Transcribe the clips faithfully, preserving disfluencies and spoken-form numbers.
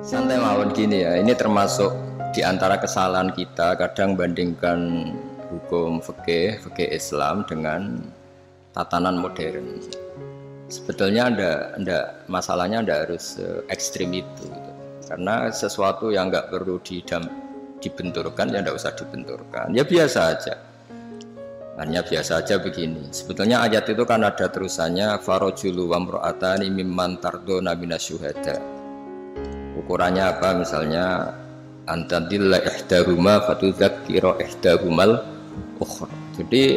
Santai mawon gini ya, ini termasuk di antara kesalahan kita kadang bandingkan hukum fikih, fikih Islam dengan tatanan modern. Sebetulnya anda, anda masalahnya anda harus ekstrim itu, gitu. Karena sesuatu yang nggak perlu didam, dibenturkan ya nggak usah dibenturkan, ya biasa aja. Hanya biasa aja begini. Sebetulnya ayat itu kan ada terusannya farojulu wamro'atani mimman tardona minasyuhada. Ukurannya apa? Misalnya antadilla ihdahuma fatudzakkira ihdahumal ukhra. Jadi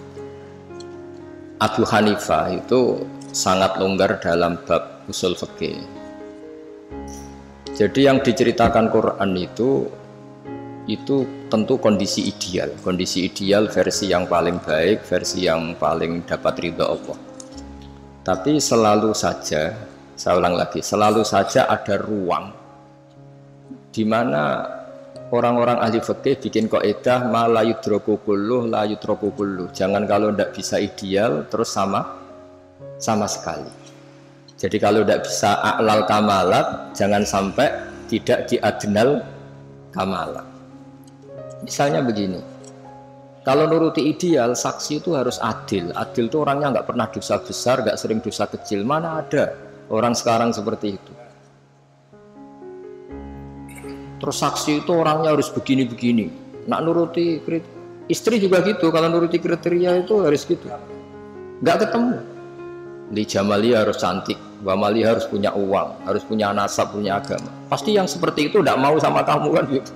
Abu Hanifah itu sangat longgar dalam bab usul fikih. Jadi yang diceritakan Quran itu itu tentu kondisi ideal, kondisi ideal versi yang paling baik, versi yang paling dapat ridha Allah. Tapi selalu saja, saya ulang lagi, selalu saja ada ruang di mana orang-orang ahli fikih bikin kaidah ma la yudraku kulluh la yudraku kulluh. Jangan kalau tidak bisa ideal terus sama sama sekali. Jadi kalau tidak bisa a'lal kamalat, jangan sampai tidak di adnal kamalat. Misalnya begini, kalau nuruti ideal, saksi itu harus adil. Adil itu orangnya nggak pernah dosa besar, nggak sering dosa kecil. Mana ada orang sekarang seperti itu? Terus saksi itu orangnya harus begini-begini. Nak nuruti istri juga gitu, kalau nuruti kriteria itu harus gitu. Nggak ketemu. Li Jamali harus cantik, Wamali harus punya uang, harus punya nasab, punya agama. Pasti yang seperti itu nggak mau sama kamu kan gitu.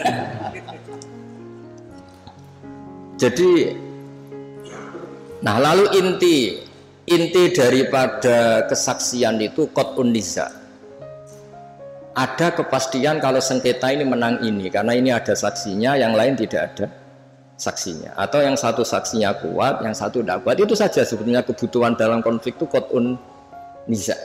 Jadi, nah lalu inti inti daripada kesaksian itu qat'un niza. Ada kepastian kalau sengketa ini menang ini, karena ini ada saksinya, yang lain tidak ada saksinya. Atau yang satu saksinya kuat, yang satu tidak kuat. Itu saja sebetulnya kebutuhan dalam konflik itu qat'un niza.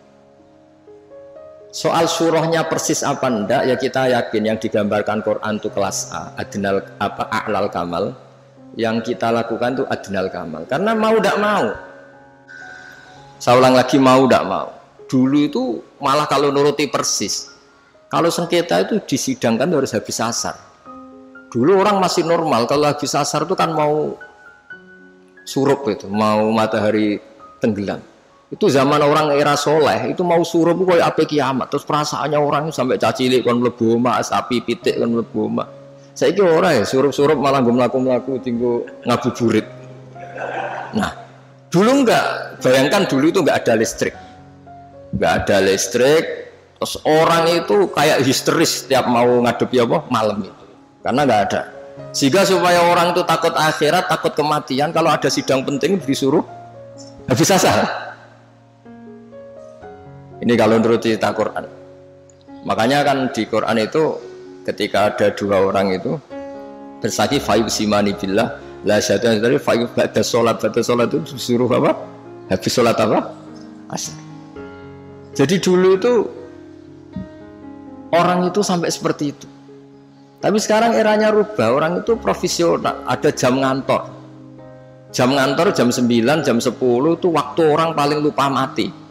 Soal surahnya persis apa enggak, ya kita yakin yang digambarkan Quran itu kelas A, adnal apa a'lal kamal. Yang kita lakukan itu adnal kamal, karena mau tidak mau. Saya ulang lagi, mau tidak mau. Dulu itu malah kalau nuruti persis, kalau sengketa itu disidangkan harus habis asar. Dulu orang masih normal, kalau habis asar itu kan mau surup, itu mau matahari tenggelam. Itu zaman orang era soleh, itu mau surup itu kayak apa kiamat. Terus perasaannya orang sampai cacilik kan mlebu omah, sapi pitik kan mlebu omah. Saya kira orang ya surup-surup malah gue melaku-melaku tinggu ngabuburit. Nah, dulu enggak, bayangkan dulu itu enggak ada listrik, enggak ada listrik, terus orang itu kayak histeris setiap mau ngadepi apa malam itu, karena enggak ada. Sehingga supaya orang itu takut akhirat, takut kematian, kalau ada sidang penting disuruh habis asar. Ini kalau menurut cerita Quran. Makanya kan di Quran itu ketika ada dua orang itu bersaksi fayub simani billah la syaitan dari fayub ba'da sholat ba'da sholat itu disuruh apa? Habis sholat apa? Asar. Jadi dulu itu orang itu sampai seperti itu. Tapi sekarang eranya rubah, orang itu profesional, ada jam ngantor. Jam ngantor jam sembilan, jam sepuluh itu waktu orang paling lupa mati.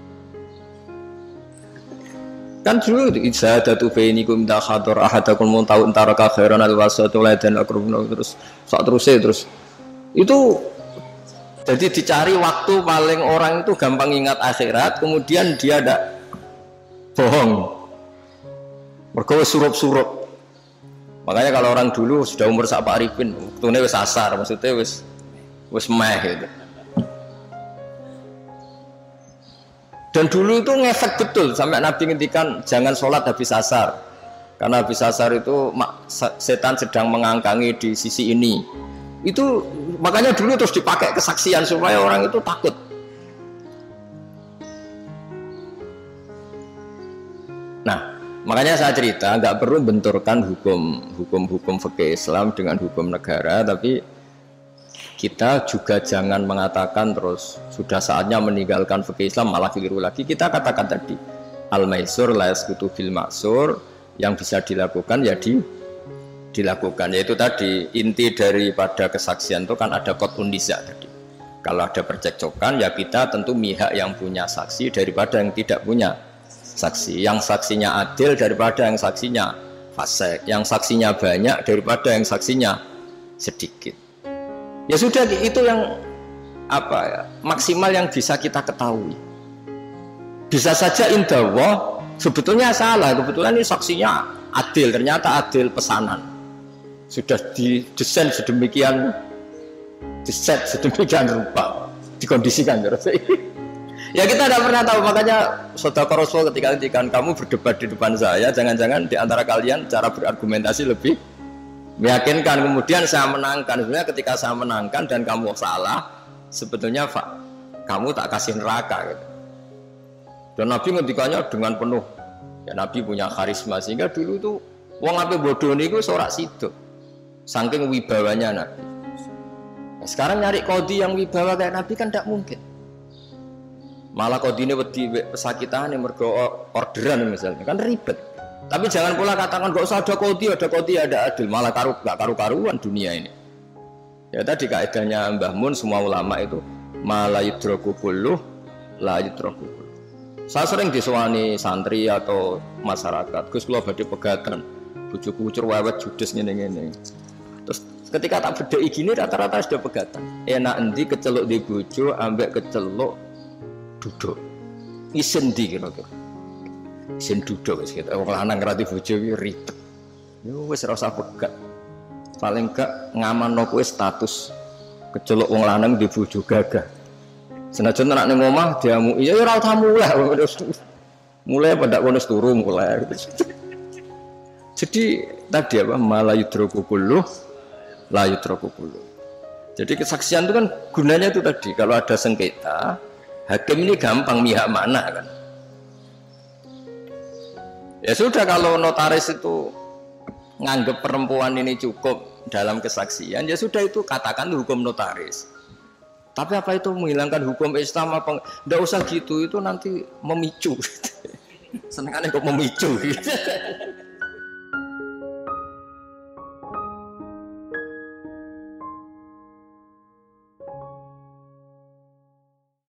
Kan dulu izzadatu bainikum ta khadar ahadakum muntau taraka khairan alwasatu dan akrubun terus sak terusé terus itu jadi dicari waktu paling orang itu gampang ingat akhirat, kemudian dia ada bohong mergo surup-surup. Makanya kalau orang dulu sudah umur sak Pak Arifin waktune wis asar, maksudnya wis wis meh gitu. Dan dulu itu ngefek betul sampai Nabi ngendikan jangan sholat habis asar, karena habis asar itu setan sedang mengangkangi di sisi ini. Itu makanya dulu terus dipakai kesaksian supaya orang itu takut. Nah, makanya saya cerita nggak perlu benturkan hukum hukum hukum fikih Islam dengan hukum negara, tapi kita juga jangan mengatakan terus sudah saatnya meninggalkan fikih Islam malah keliru lagi. Kita katakan tadi al-maisur la yasqutu bil ma'sur, yang bisa dilakukan ya di, dilakukan, yaitu tadi inti daripada kesaksian itu kan ada qat'un niza tadi. Kalau ada percekcokan ya kita tentu mihak yang punya saksi daripada yang tidak punya saksi. Yang saksinya adil daripada yang saksinya fasik. Yang saksinya banyak daripada yang saksinya sedikit. Ya sudah, itu yang apa ya, maksimal yang bisa kita ketahui. Bisa saja indallah sebetulnya salah, kebetulan ini saksinya adil, ternyata adil pesanan. Sudah didesain sedemikian, diset sedemikian rupa, dikondisikan terus. Ya kita tidak pernah tahu, makanya Saudara Rasul ketika ketika kamu berdebat di depan saya, jangan-jangan di antara kalian cara berargumentasi lebih meyakinkan, kemudian saya menangkan. Sebenarnya ketika saya menangkan dan kamu salah, sebetulnya Pak, kamu tak kasih neraka gitu. Dan Nabi ngendikanya dengan penuh, ya Nabi punya karisma sehingga dulu tuh wong ape bodoh niku ora sido. Saking wibawanya Nabi. Nah, sekarang nyari kodi yang wibawa kayak Nabi kan tidak mungkin. Malah kodine wedi pesakitane mergo orderan misalnya kan ribet. Tapi jangan pula katakan gak usah ada kodi, ada kodi ada adil, malah karu gak karu-karuan dunia ini. Ya tadi kaidahnya Mbah Mun, semua ulama itu malah yudroku kulluh la yudroku kulluh. Saya sering disewani santri atau masyarakat, Gus kula badhe pegatan, bojoku ucur wewet judes ngene-ngene. Terus ketika tak bedheki gini rata-rata sudah pegatan. Enak endi keceluk di bojo ambek keceluk duduk. Isen ndi kira-kira. Isen duduk wis kita wong lanang ngrati bojo iki ribet. Yo wis ora usah pegat. Paling gak ngamanno kowe status keceluk wong lanang di bojo gagah. Senajan anak ning omah diamu, iya ora usah mulai. Mulai pada kono turu mulai. Jadi tadi apa malah yudroku kulluh la yudroku kulluh. Jadi kesaksian itu kan gunanya itu tadi, kalau ada sengketa, hakim ini gampang mihak mana kan. Ya sudah, kalau notaris itu nganggep perempuan ini cukup dalam kesaksian, ya sudah itu katakan hukum notaris. Tapi apa itu menghilangkan hukum Islam apa? Nggak usah gitu, itu nanti memicu. Senengannya kok memicu.